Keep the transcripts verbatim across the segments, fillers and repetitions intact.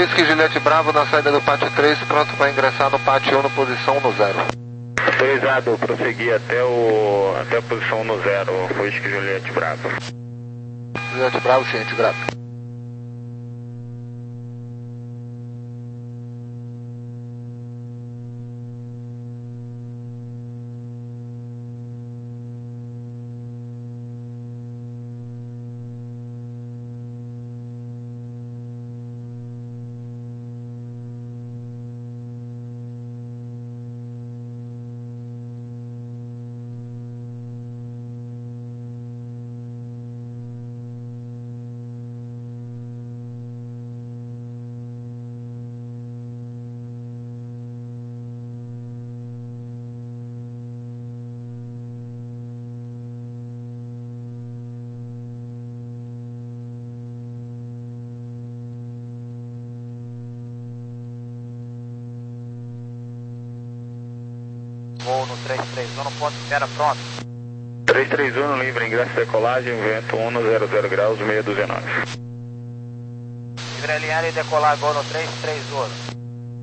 Whisky Juliette Bravo na saída do pátio três, pronto para ingressar no pátio um no posição no zero. Autorizado, prosseguir até, o, até a posição no zero, Whisky Juliette Bravo. Juliette Bravo, ciente, grave. Voo no três três um, ponto espera pronto. três três um, livre, ingresso e decolagem, vento um no zero zero graus, seis dois nove. Livre alinhar e decolar, gol no três três um.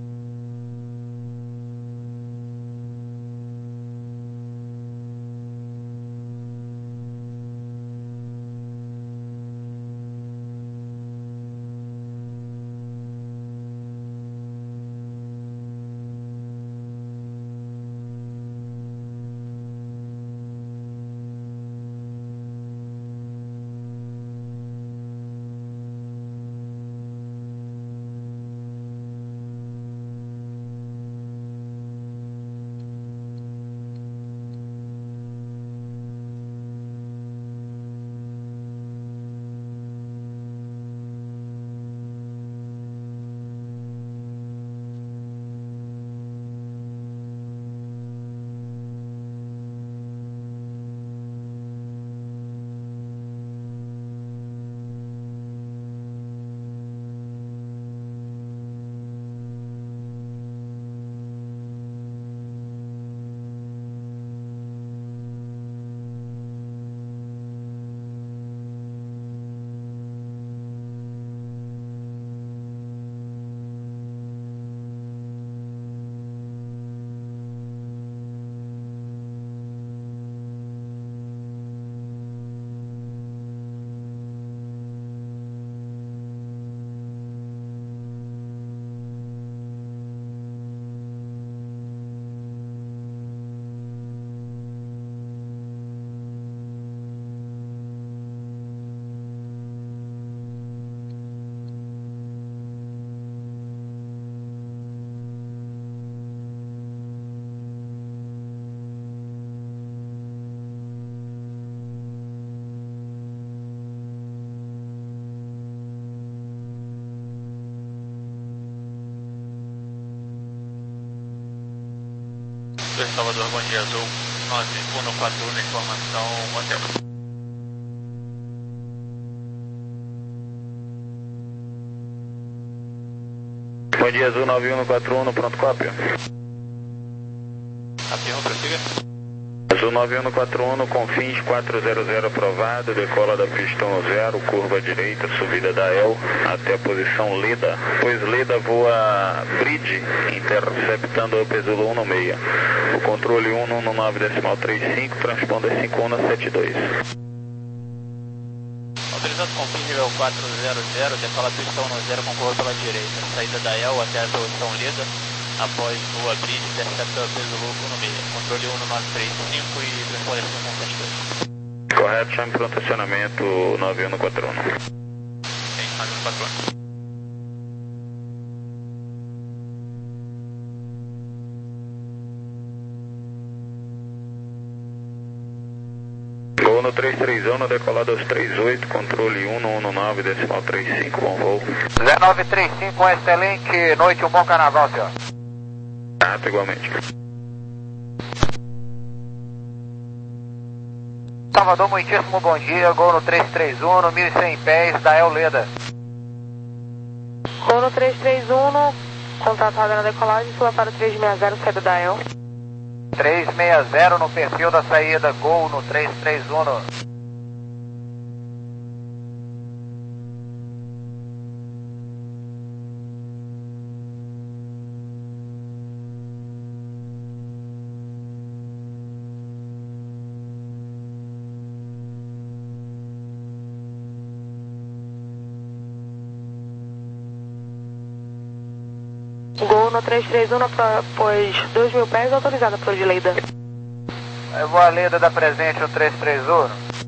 Salvador, bom dia, Azul nove um quatro um, informação hotel. Bom dia, Azul nove um quatro um, pronto, cópia. Avião, prossiga. Azul nove um quatro um, Confins quatrocentos aprovado, decola da pista um zero, curva direita, subida da E L até a posição Leda. Pois Leda voa Bridge, interceptando o Pesulo um no meia. O controle um no nove decimal trinta e cinco, transponder cinco um na setenta e dois. Autorizado Confins nível quatrocentos, decola a pista um no zero com curva pela direita. Saída da E L até a posição Leda. Após voa Bridge, intercepta o Pesulo um no meia. Controle um no nove três cinco e transponder cinco um sete dois. Correto, chame pronto acionamento nove um quatro um. Sim, nove um quatro um. Gol no três três um, decolado aos trinta e oito, controle um no um nove decimal trinta e cinco, bom voo. zero nove três cinco, um excelente noite, um bom carnaval, senhor. Tato, igualmente. Salvador, muitíssimo bom dia, gol no três três um, no mil e cem pés, da E L Leda. Gol no três três um, contratado na decolagem, fila para três seis zero, saída da E L. três seis zero no perfil da saída, gol no três três um. no três três um, pois dois mil pés autorizada para o de Leida. Eu vou a Leida da presente no três três um.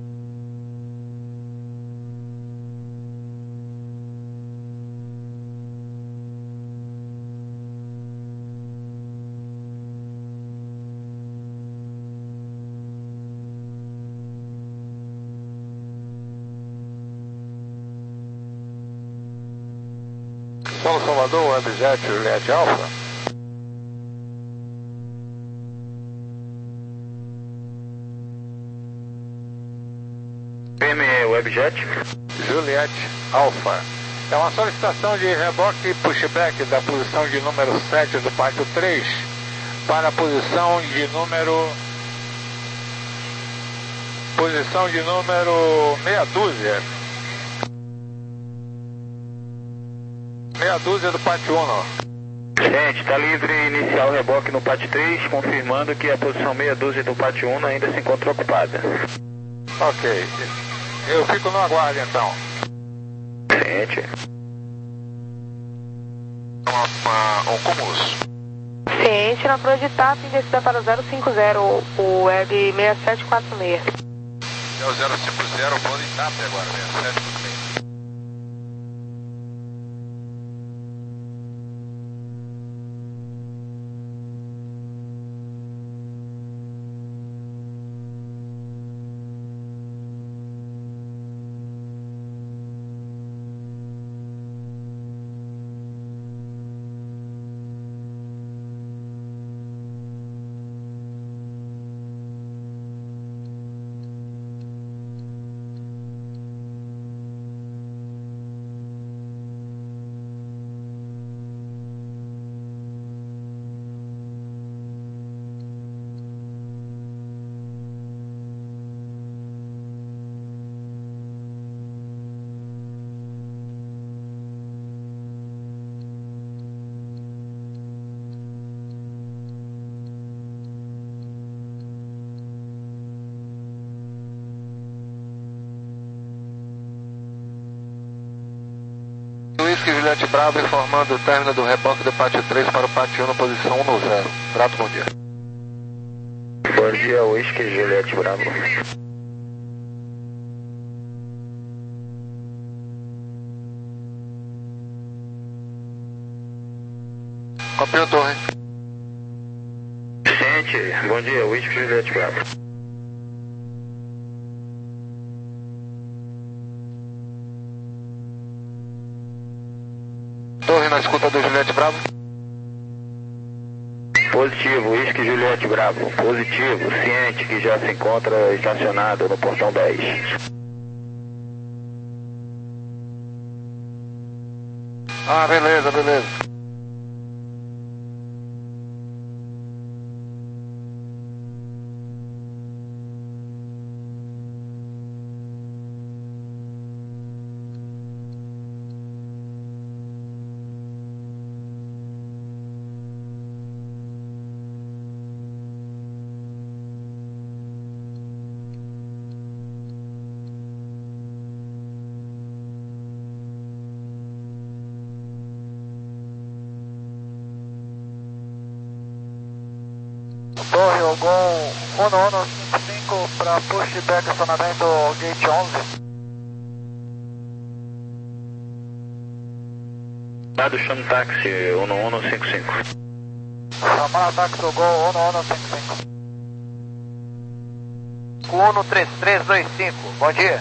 São Salvador, Webjet, Juliette Alfa. P M E Webjet. Juliette Alfa. É uma solicitação de reboque e pushback da posição de número sete do pátio três para a posição de número... Posição de número meia dúzia. Meia dúzia do pátio um. Gente, está livre iniciar o reboque no pátio três, confirmando que a posição meia dúzia do pátio um ainda se encontra ocupada. Ok. Eu fico no aguardo então. Gente. Uma, uma, um cúmulos. Ciente na proa de T A P, descida para o zero cinco zero, o web seis sete quatro seis. É o zero cinco zero, vou de T A P agora, seis sete quatro seis. Whisky Juliette Bravo informando o término do reboque do pátio três para o pátio um na posição um no zero. Grato, bom dia. Bom dia, Whisky Juliette Bravo. Campeão Torre. Gente, bom dia, Whisky Juliette Bravo. Torre na escuta do Juliette Bravo. Positivo, Whisky Juliette Bravo. Positivo, ciente que já se encontra estacionado no portão dez. Ah, beleza, beleza. Torre, algum um um cinco cinco para pushback acionamento gate onze. Lado chame táxi um um cinco cinco. Chamar táxi Gol um um cinco cinco. Uno três três dois cinco, bom dia.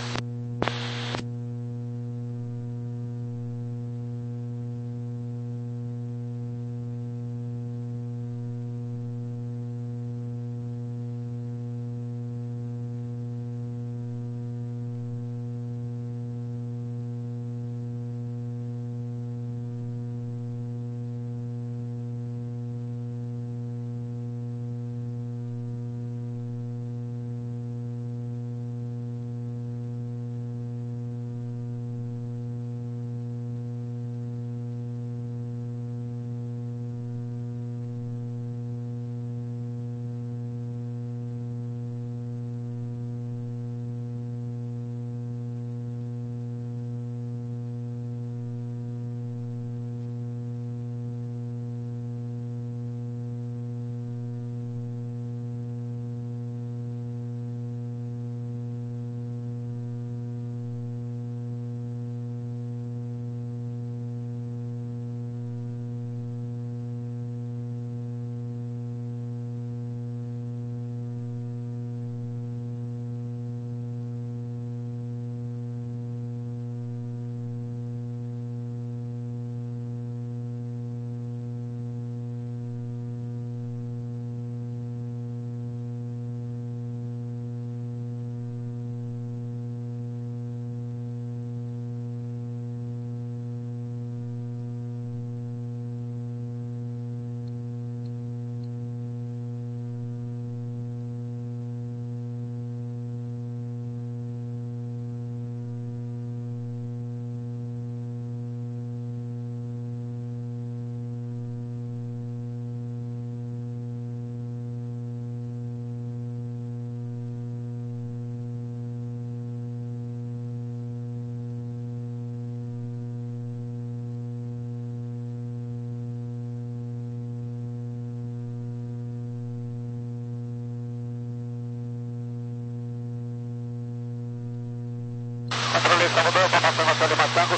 Salvador, Papa Tango, Hotel Lima Tango.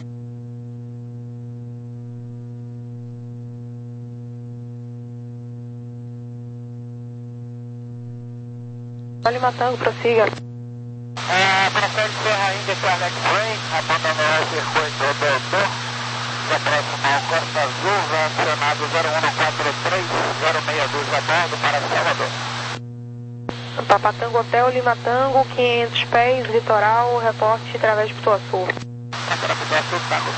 Lima Tango, prossiga. É, Prefere Serra Índia, Carnex Ray, abandonou o circuito do se aproximar ao Costa Azul, vai acionado zero um quatro três zero seis dois a bordo para Salvador. Papa Tango Hotel Lima Tango, quinhentos pés, litoral, reporte através de Pituaçu. Para Pituaçu, Tango.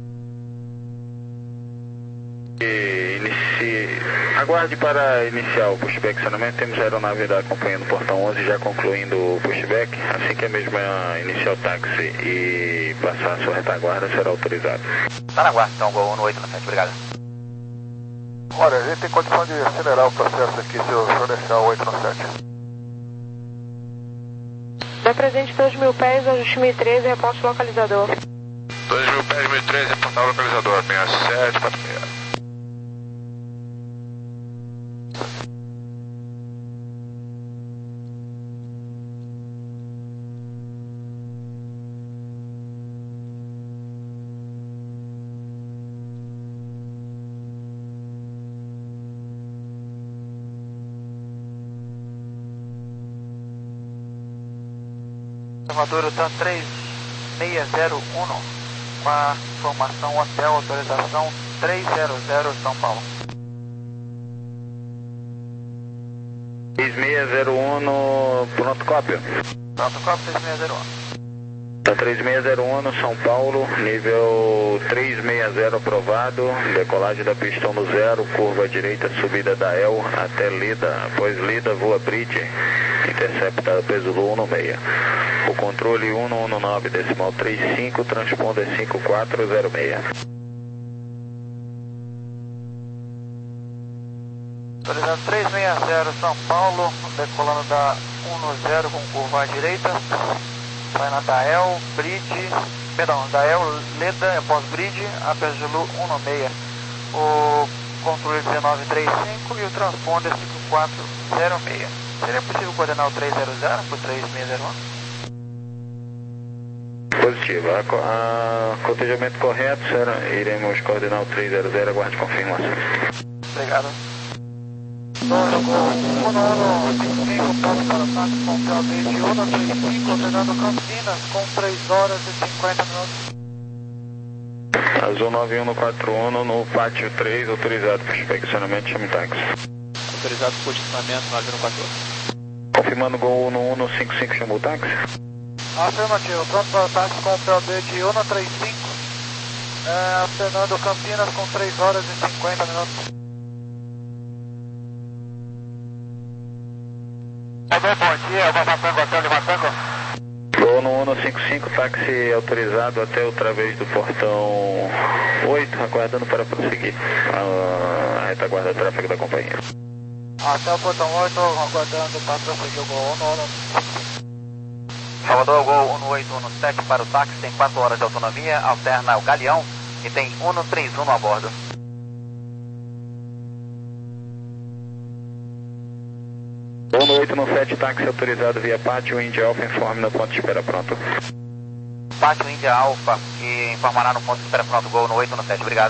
E inicie... Aguarde para iniciar o pushback acionamento. Temos a aeronave da acompanhando o portão onze já concluindo o pushback. Assim que a mesma iniciar o táxi e passar a sua retaguarda, será autorizado. Está na guarda, então, Gol um oito no sete, obrigado. Olha, a gente tem condição de acelerar o processo aqui se eu, se eu deixar o oito no sete. Da presente dois mil pés, ajuste mil e treze, reporte localizador. dois mil pés, mil e treze, reportar o localizador, seis sete quatro seis. Salvador, TAM três seis zero um, com a informação hotel, autorização três zero zero São Paulo. três seis zero um no pronto cópia. Pronto, cópia três seis zero um. Tá três seis zero um no São Paulo, nível três seis zero aprovado, decolagem da pistão no zero, curva à direita, subida da E L até Lida, após Lida voa Bridge, interceptada peso Zulu um no seis. O controle um um nove decimal trinta e cinco, transponder cinco quatro zero seis. Autorizado três seis zero São Paulo, decolando da um no zero com curva à direita, saindo da E L, Bridge, perdão, da E L, Leda, após Bridge, após Zulu um no seis. O controle dezenove trinta e cinco e o transponder cinco quatro zero seis. Seria possível coordenar o três zero zero por três seis zero um? Positivo. A, a cotejamento correto, será, iremos coordenar o três zero zero, aguarde confirmação. Obrigado. Dono Gol um um cinco cinco, ponto para o táxi com P O B de um trinta e cinco, ordenando Campinas com três horas e cinquenta minutos. Azul nove um quatro um no pátio três, autorizado para inspecionamento, chame táxi. Autorizado por posicionamento nove um quatro um. Confirmando Gol um um cinco cinco, chamou o táxi? Afirmativo, pronto para o táxi com P O B de um trinta e cinco, é, ordenando Campinas com três horas e cinquenta minutos. Bom dia, Papa Tango, Hotel Lima Tango. Gol um um cinco cinco, táxi autorizado até o través do portão oito, aguardando para prosseguir a, a retaguarda de tráfego da companhia. Até o portão oito, aguardando para prosseguir o Gol um um. Salvador, Gol um oito um sete para o táxi, tem quatro horas de autonomia, alterna o Galeão e tem um três um a bordo. um oito sete, táxi autorizado via pátio, India Alpha, informe no ponto de espera pronto. Pátio India Alpha e informará no ponto de espera pronto, Gol um oito um sete, obrigado.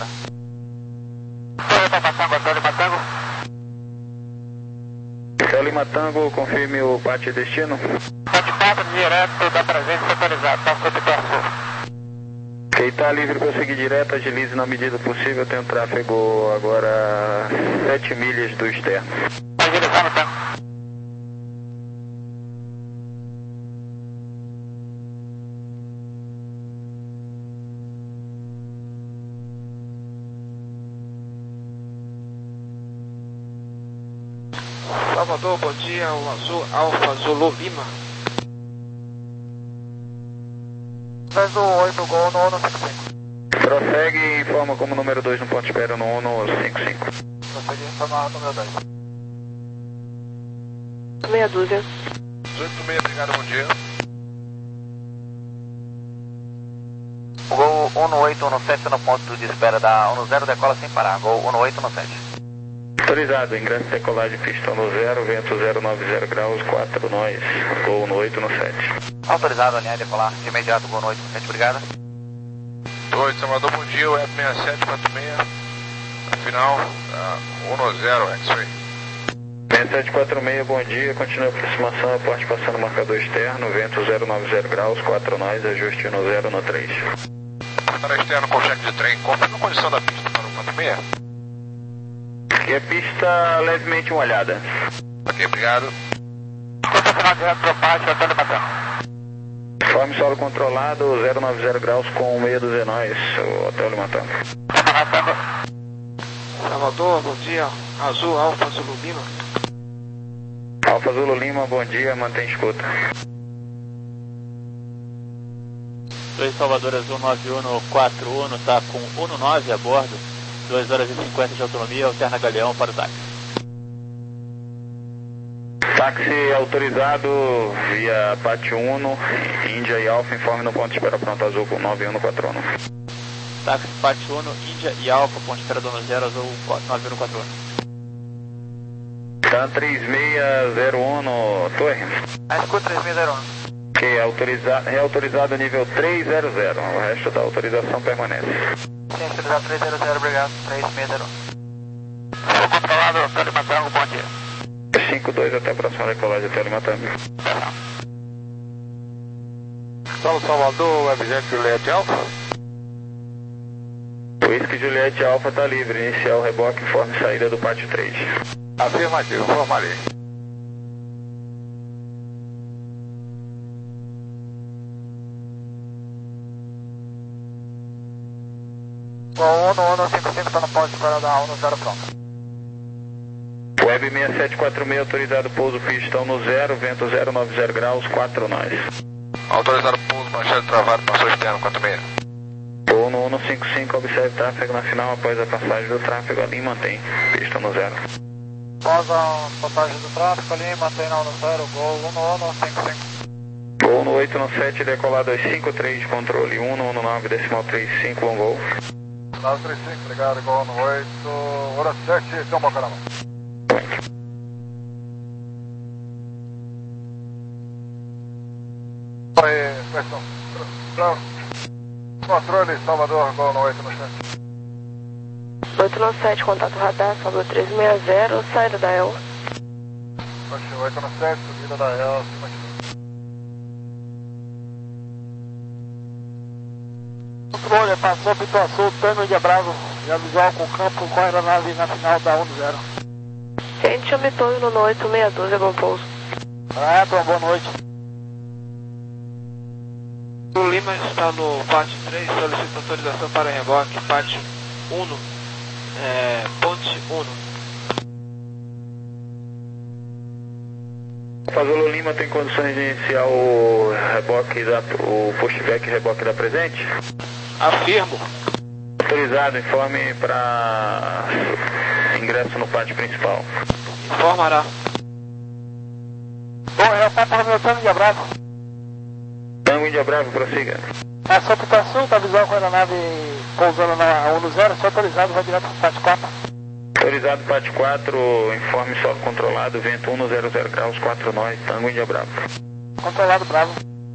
Papa Tango, Hotel Lima Tango. Hotel Lima Tango, confirme o pátio destino. sete quatro, direto da presença autorizada, Passo de Pituaçu. Ok, está livre para seguir direto, agilize na medida possível, tem um tráfego agora sete milhas do externo. Agilizando, tá? Salvador, bom dia, o Azul Alfa Zulu Lima. Peso oito, Gol no um cinco cinco. Prossegue e informa como número dois no ponto de espera no um cinco cinco. Prossegue e informa número dois. Meia dúzia. oito seis, obrigado, bom dia. Gol um oito um sete no ponto de espera da um zero, decola sem parar, Gol um oito um sete. Autorizado, ingresso de decolagem, pistão no zero, vento zero nove zero graus, quatro nós, Gol um oito um sete. Autorizado a linha e decolar de imediato, boa noite, sete, obrigado. Oi, Salvador, bom dia, Web seis sete quatro seis, final, uh, um zero, X-Ray. seis sete quatro seis, bom dia, continua a aproximação, aporte passando marcador externo, vento zero nove zero graus, quatro nós, ajuste no zero no três. Marcador externo com cheque de trem, confirma a condição da pista para o quatro seis. Aqui a pista levemente molhada. Ok, obrigado. Conta final direto para o pátio, até Limatão. Forme solo controlado, zero nove zero graus com meia dúzia nós, o Hotel Limatão. Salvador, bom dia. Azul, Alfa, Zulu Lima. Alfa Zulu Lima, bom dia, mantém escuta. dois Salvador Azul nove um quatro um, está com um nove a bordo, duas horas e cinquenta de autonomia, alterna Galeão para o táxi. Táxi autorizado via Pátio Uno, Índia e Alfa, informe no ponto de espera pronto azul com nove um quatro um. Táxi Pátio Uno, Índia e Alfa, ponto de espera dono zero, azul nove um quatro um. Tá três seis zero um no torre. A escuta três seis zero um. Ok, autoriza, reautorizado nível três zero zero, o resto da autorização permanece. Sim, autorizado três zero zero, obrigado, três seis zero um. Solo controlado, Hotel Limatão, bom dia. cinco dois até a próxima decolagem até Limatambi. Solo Salvador, Webjet Juliette Alfa. Whisky Juliette Alfa está livre, inicial reboque, informe saída do pátio três. Afirmativo, formarei. O Uno, Uno cinco cinco está no ponto de espera da um zero pronto. Web seis sete quatro seis autorizado pouso pistão no zero, vento zero nove zero graus, quatro nós. Autorizado pouso, manchete travado, passou externo, quatro seis. Ou no Uno cinco cinco, observe tráfego na final após a passagem do tráfego ali, mantém pista no zero. Após a passagem do tráfego ali, mantém na um zero, gol Uno, Uno cinco cinco. Gol no oito no sete, decolar dois cinco três, controle um, Uno nove, decimal três cinco, um gol. nove três cinco, obrigado, gol no oito, hora sete, tem uma caramba. Aí, questão. Controle, Salvador, gol no oito no sete. oito no sete, contato radar, Salvador três seis zero, saída da E L. oito no sete, subida da E L, acima de Controle, passou Pituaçu, Tango Índia Bravo, já visual com o campo com a aeronave na final da um zero. Gente, eu me tô indo no oito seis doze, bom pouso. Ah, então, boa noite. O Lima está no pátio três, solicita autorização para reboque, pátio um, é, ponte um. Fazolo Lima tem condições de iniciar o reboque, da, o pushback reboque da presente? Afirmo. Autorizado, informe para ingresso no pátio principal. Informará. Bom, eu estou para o meu Tango Índia Bravo. Tango Índia Bravo, prossiga. Passou Pituaçu, está visual com a aeronave pousando na um zero, só autorizado, vai direto para o pátio quatro. Autorizado pátio quatro, informe solo controlado, vento um zero zero graus, quatro nós, Tango Índia Bravo. Controlado, Bravo.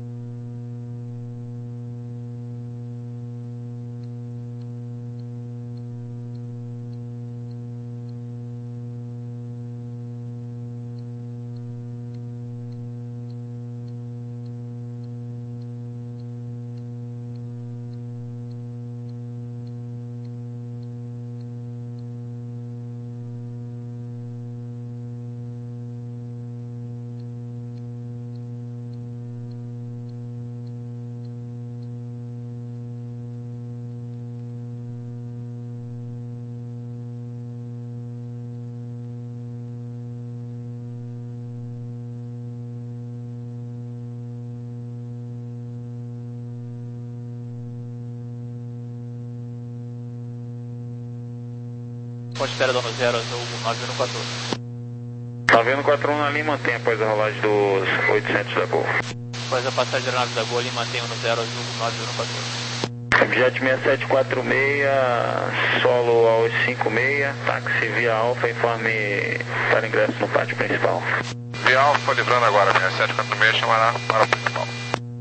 Ponto de espera dono zero, azul nove um quatro um. nove um quatro um ali, mantém após a rolagem dos oitocentos da Gol. Após a passagem da nave da Gol, ele mantém um no zero, azul nove um quatro um. Objet seis sete quatro seis, solo aos cinco seis, táxi via Alfa, informe para ingresso no pátio principal. Via Alfa, livrando agora, seis sete quatro seis, chamará para o principal.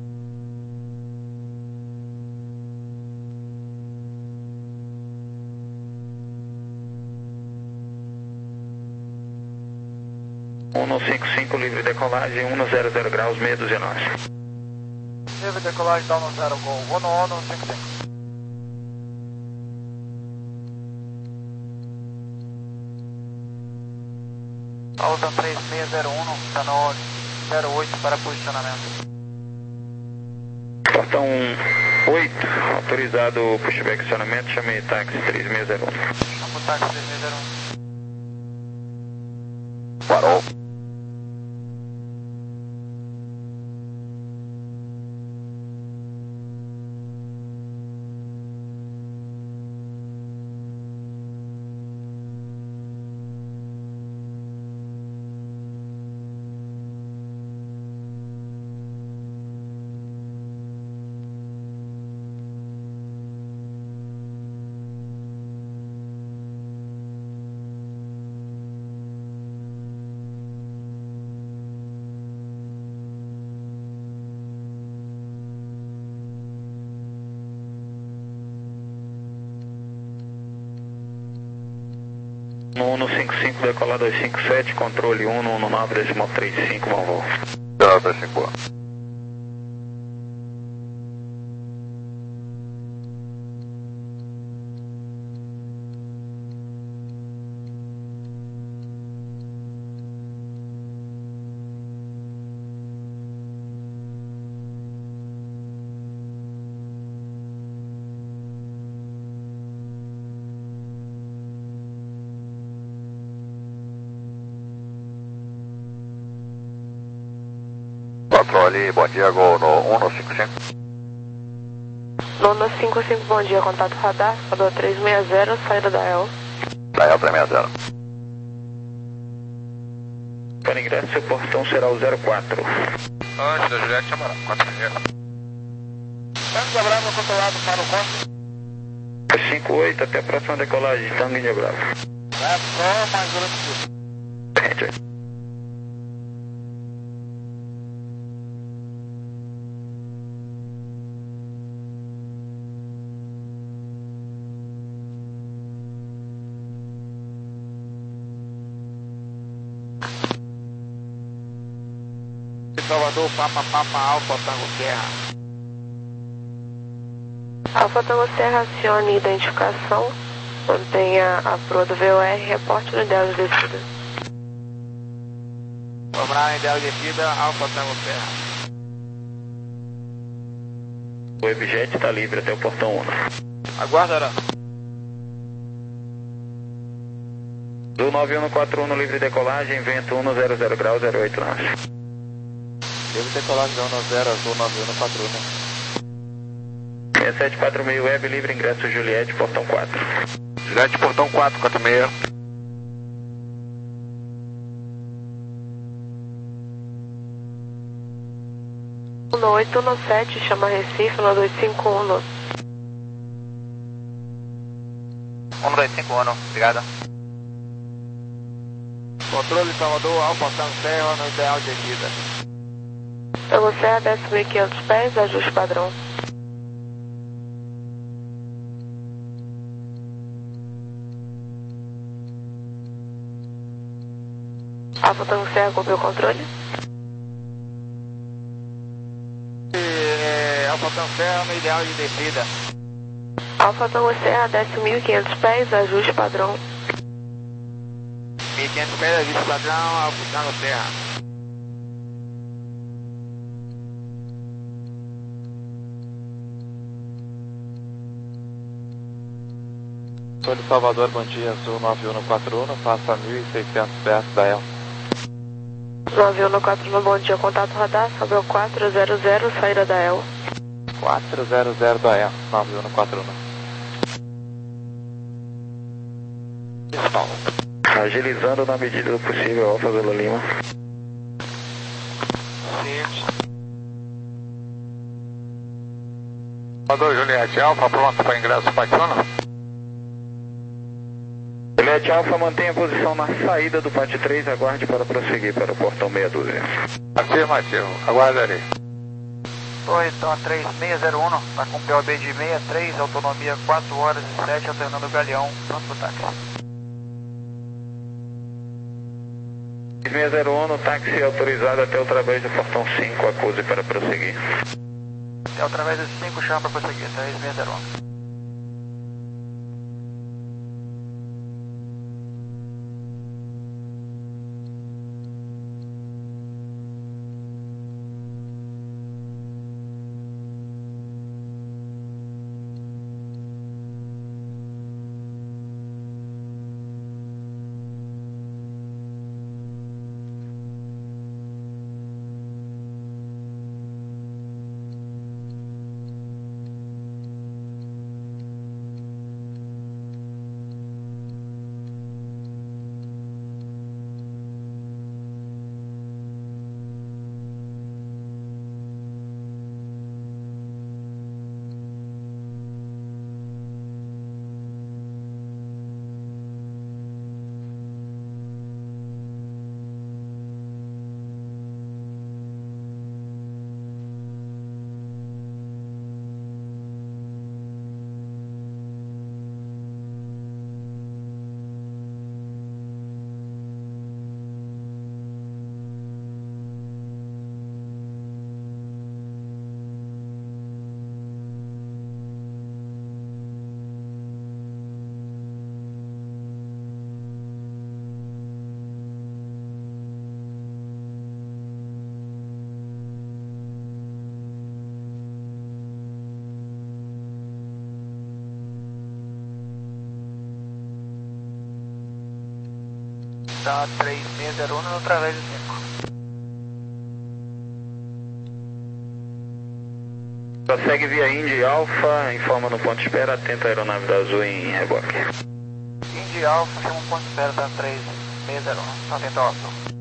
um cinco cinco, livre decolagem, um zero zero graus, meia dúzia nós. Livre decolagem, down no zero, gol. Vou no ONU cinco cinco. Alta três seis zero um, canal zero oito para posicionamento. Portão oito, autorizado o pushback acionamento, chamei táxi três seis zero um. Chama o táxi três seis zero um. Parou. No um cinco cinco, decolar dois cinco sete, controle um no nove decimal três cinco, bom voo. nove cinco. Controle, bom dia, gol no um cinco cinco. No um cinco cinco, bom dia, contato radar, Salvador três seis zero, saída da E L. Da E L três seis zero. Para ingresso, seu portão será o zero quatro. Antes da Juliette, Amaral, quatro seis. Tango de Bravo controlado para o conto. cinco oito, até a próxima decolagem, Tango de Bravo. É só mais grande que Gente, Salvador, Papa, Papa, Alfa, Tango Serra. Alfa Tango Serra, acione identificação, mantenha a proa do V O R, reporte no ideal de descida. Cobrar ideal de descida, Alfa Tango Serra. o Webjet está livre até o portão um. Aguardará. Do nove um quatro um no livre decolagem, vento um zero zero graus, zero oito nós. Livre decolagem da um zero, azul nove um quatro um. seis sete quatro seis web, livre ingresso Juliette, portão quatro. Juliette, portão quatro, quatro seis. um oito um sete, chama Recife, no dois cinco um. um dois cinco um, obrigado. Controle Salvador, Alfa Tango Serra, no ideal de descida. Tango Serra, desce mil e quinhentos pés, ajuste padrão. Alfa Tango Serra, cumpriu o controle? E, Alfa Tango Serra, no ideal de descida. Alfa Tango Serra, desce mil e quinhentos pés, ajuste padrão. mil e quinhentos pés, ajuste padrão, Alfa Tango Serra. Sou de Salvador, bom dia, Sul nove um quatro um, passa mil e seiscentos pés da E L. nove um quatro um, bom dia, contato radar, Salvador quatro zero zero, saída da E L. quatro zero zero da E L, nove um quatro um. Agilizando na medida do possível, Alfa Zulu Lima. Salvador, Juliette, Alfa, pronto para ingresso Patuno? Juliette Alfa, mantenha a posição na saída do pátio três, aguarde para prosseguir para o portão meia dúzia. Afirmativo, aguardarei. Oi, então três seis zero um, está com P O B de sessenta e três, autonomia quatro horas e sete, alternando o galeão, pronto pro táxi. três seis zero um, táxi autorizado até o através do portão cinco, acuse para prosseguir. Até o através do cinco, chama para prosseguir, três seis zero um. Da três seis zero um no através do cinco. Prossegue via Indy Alpha, informa no ponto de espera, atenta a aeronave da Azul em reboque. Indy Alpha, chama um ponto de espera da três seis zero um, atenta ao Azul.